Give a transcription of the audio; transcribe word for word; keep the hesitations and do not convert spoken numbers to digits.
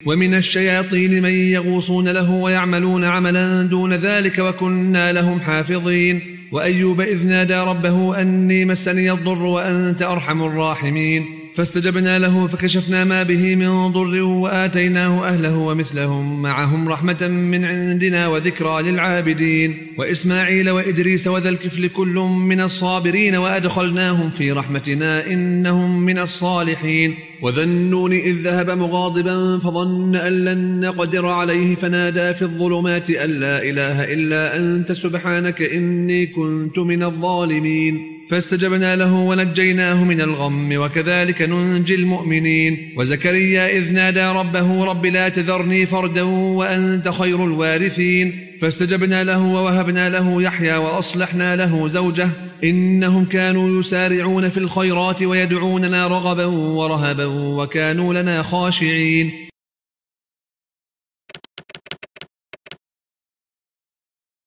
ومن الشياطين من يغوصون له ويعملون عملا دون ذلك وكنا لهم حافظين. وأيوب إذ نادى ربه أني مسني الضر وأنت أرحم الراحمين فاستجبنا له فكشفنا ما به من ضر وآتيناه أهله ومثلهم معهم رحمة من عندنا وذكرى للعابدين. وإسماعيل وإدريس وذا الكفل كل من الصابرين وأدخلناهم في رحمتنا إنهم من الصالحين. وذا النون إذ ذهب مغاضبا فظن أن لن نقدر عليه فنادى في الظلمات أن لا إله إلا أنت سبحانك إني كنت من الظالمين فاستجبنا له ونجيناه من الغم وكذلك ننجي المؤمنين. وزكريا إذ نادى ربه رب لا تذرني فردا وأنت خير الوارثين فاستجبنا له ووهبنا له يحيى وأصلحنا له زوجه إنهم كانوا يسارعون في الخيرات ويدعوننا رغبا ورهبا وكانوا لنا خاشعين.